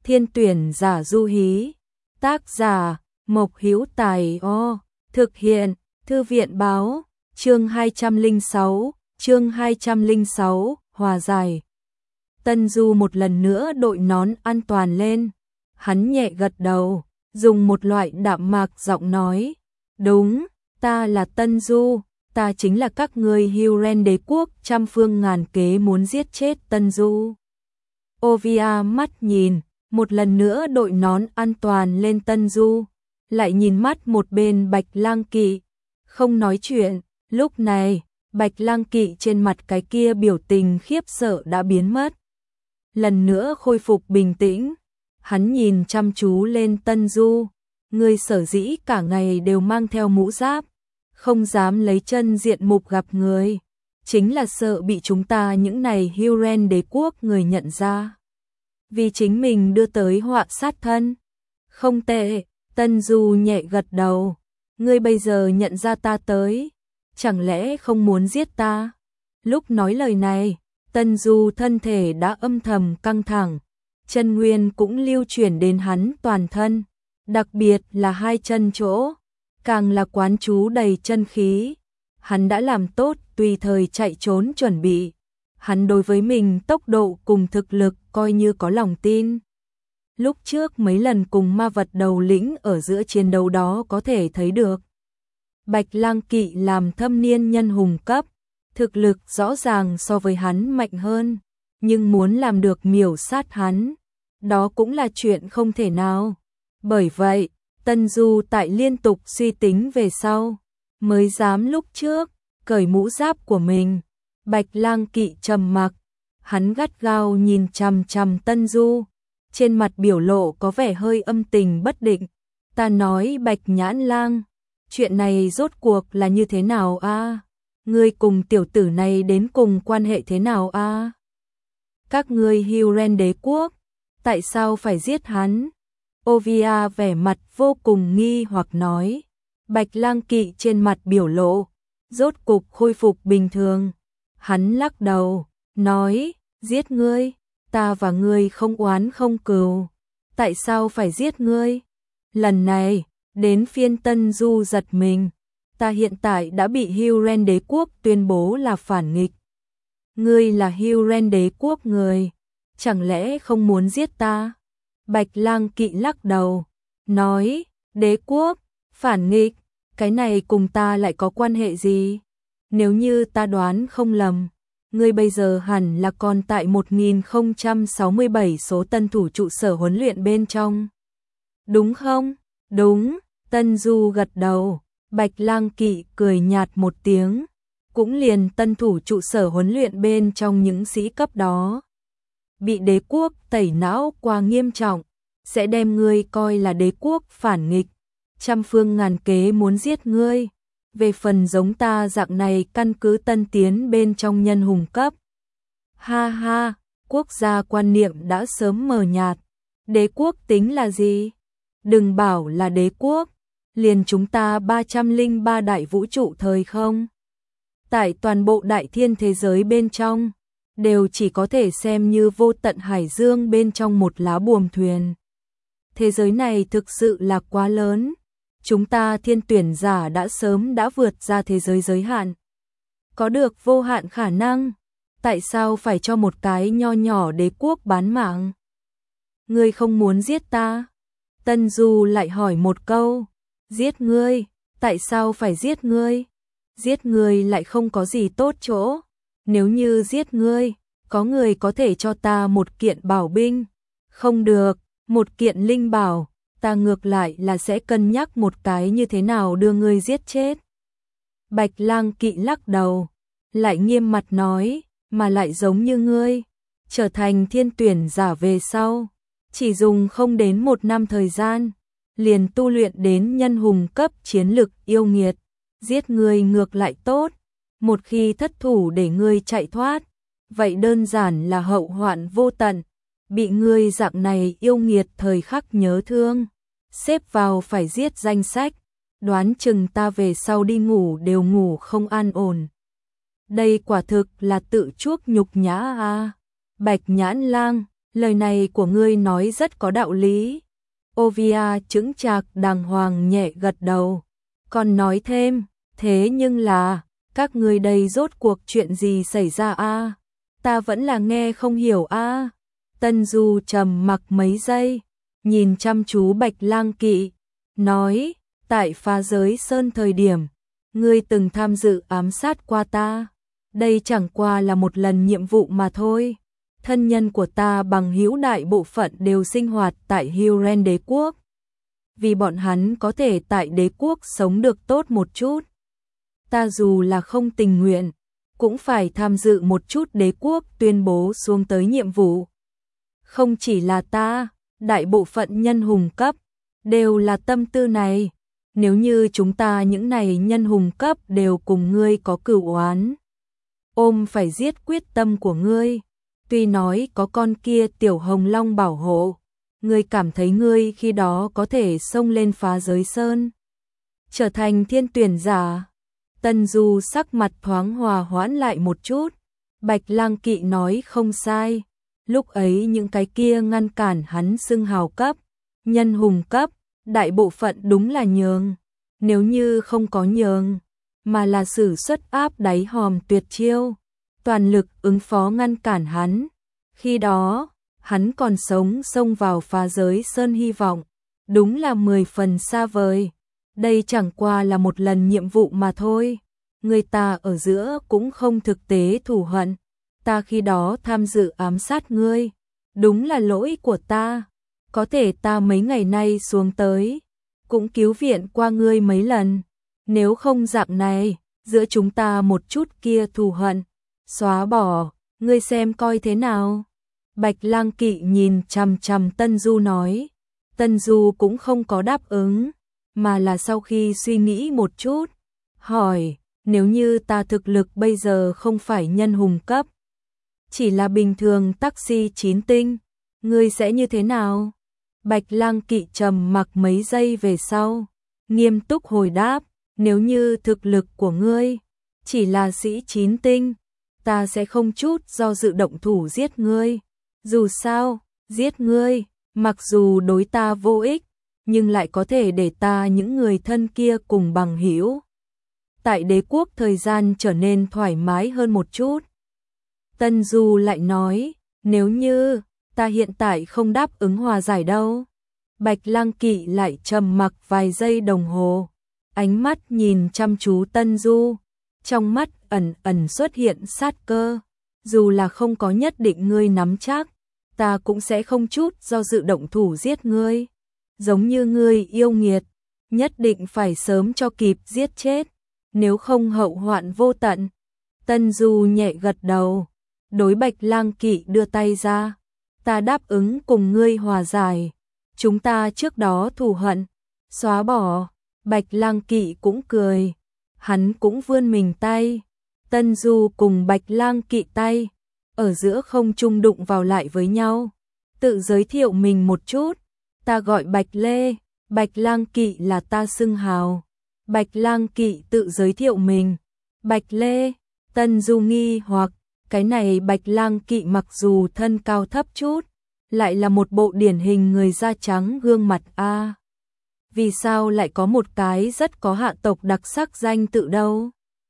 Thiên tuyển giả Du Hí. Tác giả Mộc Hữu Tài. Thực hiện Thư viện báo. Chương 206, hòa giải. Tân Du một lần nữa đội nón an toàn lên. Hắn nhẹ gật đầu, dùng một loại đạm mạc giọng nói. Đúng, ta là Tân Du, ta chính là các ngươi Hyrule đế quốc trăm phương ngàn kế muốn giết chết Tân Du. Ovia mắt nhìn, một lần nữa đội nón an toàn lên Tân Du, lại nhìn mắt một bên Bạch Lang Kỵ, không nói chuyện. Lúc này, Bạch Lang Kỵ trên mặt cái kia biểu tình khiếp sợ đã biến mất. Lần nữa khôi phục bình tĩnh, hắn nhìn chăm chú lên Tân Du, người sở dĩ cả ngày đều mang theo mũ giáp, không dám lấy chân diện mục gặp người, chính là sợ bị chúng ta những này Hyrule đế quốc người nhận ra. Vì chính mình đưa tới họa sát thân. Không tệ, Tân Du nhẹ gật đầu, ngươi bây giờ nhận ra ta tới, chẳng lẽ không muốn giết ta? Lúc nói lời này, Tân Du thân thể đã âm thầm căng thẳng, chân nguyên cũng lưu chuyển đến hắn toàn thân, đặc biệt là hai chân chỗ, càng là quán chú đầy chân khí. Hắn đã làm tốt tùy thời chạy trốn chuẩn bị. Hắn đối với mình tốc độ cùng thực lực coi như có lòng tin. Lúc trước mấy lần cùng ma vật đầu lĩnh ở giữa chiến đấu đó có thể thấy được. Bạch Lang Kỵ làm thâm niên nhân hùng cấp, thực lực rõ ràng so với hắn mạnh hơn, nhưng muốn làm được miểu sát hắn, đó cũng là chuyện không thể nào. Bởi vậy, Tân Du tại liên tục suy tính về sau, mới dám lúc trước cởi mũ giáp của mình. Bạch Lang Kỵ trầm mặc, hắn gắt gao nhìn chằm chằm Tân Du, trên mặt biểu lộ có vẻ hơi âm tình bất định. Ta nói Bạch Nhãn Lang, chuyện này rốt cuộc là như thế nào a? Ngươi cùng tiểu tử này đến cùng quan hệ thế nào a? Các ngươi Hyrule đế quốc, tại sao phải giết hắn? Ovia vẻ mặt vô cùng nghi hoặc nói. Bạch Lang Kỵ trên mặt biểu lộ rốt cục khôi phục bình thường. Hắn lắc đầu, nói, giết ngươi, ta và ngươi không oán không cừu, tại sao phải giết ngươi? Lần này, đến phiên Tân Du giật mình, ta hiện tại đã bị Hyrule đế quốc tuyên bố là phản nghịch. Ngươi là Hyrule đế quốc người, chẳng lẽ không muốn giết ta? Bạch Lang Kỵ lắc đầu, nói, đế quốc, phản nghịch, cái này cùng ta lại có quan hệ gì? Nếu như ta đoán không lầm, ngươi bây giờ hẳn là còn tại 1067 số tân thủ trụ sở huấn luyện bên trong. Đúng không? Đúng, Tân Du gật đầu. Bạch Lang Kỵ cười nhạt một tiếng, cũng liền tân thủ trụ sở huấn luyện bên trong những sĩ cấp đó. Bị đế quốc tẩy não quá nghiêm trọng, sẽ đem ngươi coi là đế quốc phản nghịch, trăm phương ngàn kế muốn giết ngươi. Về phần giống ta dạng này căn cứ tân tiến bên trong nhân hùng cấp. Ha ha, quốc gia quan niệm đã sớm mờ nhạt. Đế quốc tính là gì? Đừng bảo là đế quốc, liền chúng ta 303 đại vũ trụ thời không. Tại toàn bộ đại thiên thế giới bên trong, đều chỉ có thể xem như vô tận hải dương bên trong một lá buồm thuyền. Thế giới này thực sự là quá lớn. Chúng ta thiên tuyển giả đã sớm đã vượt ra thế giới giới hạn. Có được vô hạn khả năng, tại sao phải cho một cái nho nhỏ đế quốc bán mạng? Ngươi không muốn giết ta? Tân Du lại hỏi một câu, giết ngươi, tại sao phải giết ngươi? Giết ngươi lại không có gì tốt chỗ. Nếu như giết ngươi, có người có thể cho ta một kiện bảo binh. Không được, một kiện linh bảo. Ta ngược lại là sẽ cân nhắc một cái như thế nào đưa ngươi giết chết. Bạch Lang Kỵ lắc đầu, lại nghiêm mặt nói, mà lại giống như ngươi, trở thành thiên tuyển giả về sau, chỉ dùng không đến 1 năm thời gian, liền tu luyện đến nhân hùng cấp chiến lực yêu nghiệt, giết ngươi ngược lại tốt, một khi thất thủ để ngươi chạy thoát, vậy đơn giản là hậu hoạn vô tận, bị ngươi dạng này yêu nghiệt thời khắc nhớ thương. Xếp vào phải giết danh sách, đoán chừng ta về sau đi ngủ đều ngủ không an ổn. Đây quả thực là tự chuốc nhục nhã a. Bạch Nhãn Lang, Lời này của ngươi nói rất có đạo lý. Ovia chững chạc đàng hoàng nhẹ gật đầu. Còn nói thêm, thế nhưng là, các ngươi đây rốt cuộc chuyện gì xảy ra a? Ta vẫn là nghe không hiểu a. Tân Du trầm mặc mấy giây, nhìn chăm chú Bạch Lang Kỵ, nói, tại Phá Giới Sơn thời điểm, ngươi từng tham dự ám sát qua ta. Đây chẳng qua là một lần nhiệm vụ mà thôi. Thân nhân của ta bằng hữu đại bộ phận đều sinh hoạt tại Huren đế quốc. Vì bọn hắn có thể tại đế quốc sống được tốt một chút. Ta dù là không tình nguyện, cũng phải tham dự một chút đế quốc tuyên bố xuống tới nhiệm vụ. Không chỉ là ta, đại bộ phận nhân hùng cấp, đều là tâm tư này. Nếu như chúng ta những này nhân hùng cấp đều cùng ngươi có cửu oán, ôm phải giết quyết tâm của ngươi. Tuy nói có con kia tiểu hồng long bảo hộ, ngươi cảm thấy ngươi khi đó có thể xông lên Phá Giới Sơn, trở thành thiên tuyển giả. Tân Du sắc mặt thoáng hòa hoãn lại một chút. Bạch Lang Kỵ nói không sai. Lúc ấy những cái kia ngăn cản hắn xưng hào cấp, nhân hùng cấp, đại bộ phận đúng là nhường. Nếu như không có nhường, mà là sử xuất áp đáy hòm tuyệt chiêu, toàn lực ứng phó ngăn cản hắn. Khi đó, hắn còn sống xông vào Phá Giới Sơn hy vọng, đúng là 10 phần xa vời. Đây chẳng qua là một lần nhiệm vụ mà thôi. Người ta ở giữa cũng không thực tế thù hận. Ta khi đó tham dự ám sát ngươi, đúng là lỗi của ta. Có thể ta mấy ngày nay xuống tới, cũng cứu viện qua ngươi mấy lần. Nếu không dạng này, giữa chúng ta một chút kia thù hận, xóa bỏ, ngươi xem coi thế nào. Bạch Lang Kỵ nhìn chằm chằm Tân Du nói. Tân Du cũng không có đáp ứng, mà là sau khi suy nghĩ một chút, hỏi, nếu như ta thực lực bây giờ không phải nhân hùng cấp, chỉ là bình thường taxi 9 tinh, ngươi sẽ như thế nào? Bạch Lang Kỵ trầm mặc mấy giây về sau, nghiêm túc hồi đáp, nếu như thực lực của ngươi chỉ là sĩ 9 tinh, ta sẽ không chút do dự động thủ giết ngươi. Dù sao, giết ngươi, mặc dù đối ta vô ích, nhưng lại có thể để ta những người thân kia cùng bằng hữu tại đế quốc thời gian trở nên thoải mái hơn một chút. Tân Du lại nói, nếu như ta hiện tại không đáp ứng hòa giải đâu. Bạch Lang Kỵ lại trầm mặc vài giây đồng hồ, ánh mắt nhìn chăm chú Tân Du, trong mắt ẩn ẩn xuất hiện sát cơ. Dù là không có nhất định ngươi nắm chắc, ta cũng sẽ không chút do dự động thủ giết ngươi. Giống như ngươi yêu nghiệt, nhất định phải sớm cho kịp giết chết, nếu không hậu hoạn vô tận. Tân Du nhẹ gật đầu, đối Bạch Lang Kỵ đưa tay ra, ta đáp ứng cùng ngươi hòa giải, chúng ta trước đó thù hận, xóa bỏ. Bạch Lang Kỵ cũng cười, hắn cũng vươn mình tay, Tân Du cùng Bạch Lang Kỵ tay, ở giữa không trung đụng vào lại với nhau. Tự giới thiệu mình một chút, ta gọi Bạch Lê, Bạch Lang Kỵ là ta xưng hào. Bạch Lang Kỵ tự giới thiệu mình, Bạch Lê. Tân Du nghi hoặc, cái này Bạch Lang Kỵ mặc dù thân cao thấp chút, lại là một bộ điển hình người da trắng gương mặt a. Vì sao lại có một cái rất có hạ tộc đặc sắc danh tự đâu?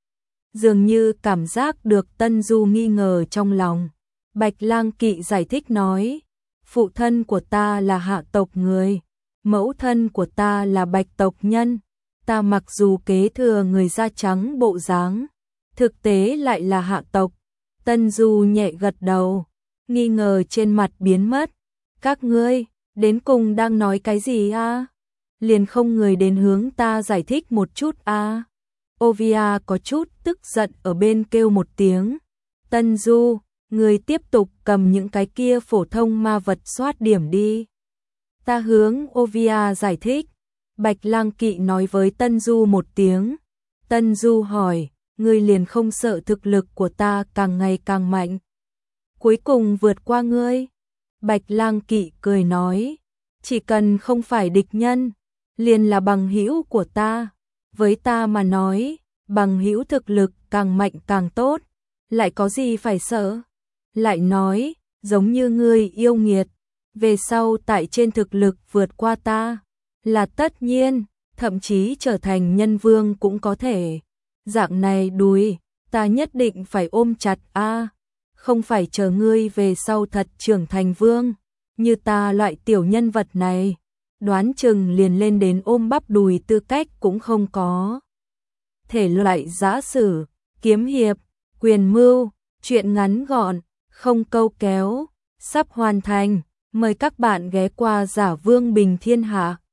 Dường như cảm giác được Tân Du nghi ngờ trong lòng. Bạch Lang Kỵ giải thích nói, phụ thân của ta là hạ tộc người, mẫu thân của ta là bạch tộc nhân. Ta mặc dù kế thừa người da trắng bộ dáng, thực tế lại là hạ tộc. Tân Du nhẹ gật đầu, nghi ngờ trên mặt biến mất. Các ngươi, đến cùng đang nói cái gì a? Liền không người đến hướng ta giải thích một chút a? Ovia có chút tức giận ở bên kêu một tiếng. Tân Du, người tiếp tục cầm những cái kia phổ thông ma vật soát điểm đi. Ta hướng Ovia giải thích. Bạch Lang Kỵ nói với Tân Du một tiếng. Tân Du hỏi, ngươi liền không sợ thực lực của ta càng ngày càng mạnh, cuối cùng vượt qua ngươi? Bạch Lang Kỵ cười nói, chỉ cần không phải địch nhân, liền là bằng hữu của ta. Với ta mà nói, bằng hữu thực lực càng mạnh càng tốt, lại có gì phải sợ? Lại nói, giống như ngươi yêu nghiệt, về sau tại trên thực lực vượt qua ta, là tất nhiên, thậm chí trở thành nhân vương cũng có thể. Dạng này đùi, ta nhất định phải ôm chặt a, không phải chờ ngươi về sau thật trưởng thành vương, như ta loại tiểu nhân vật này, đoán chừng liền lên đến ôm bắp đùi tư cách cũng không có. Thể loại giã sử, kiếm hiệp, quyền mưu, truyện ngắn gọn, không câu kéo, sắp hoàn thành, mời các bạn ghé qua Giả Vương Bình Thiên Hạ.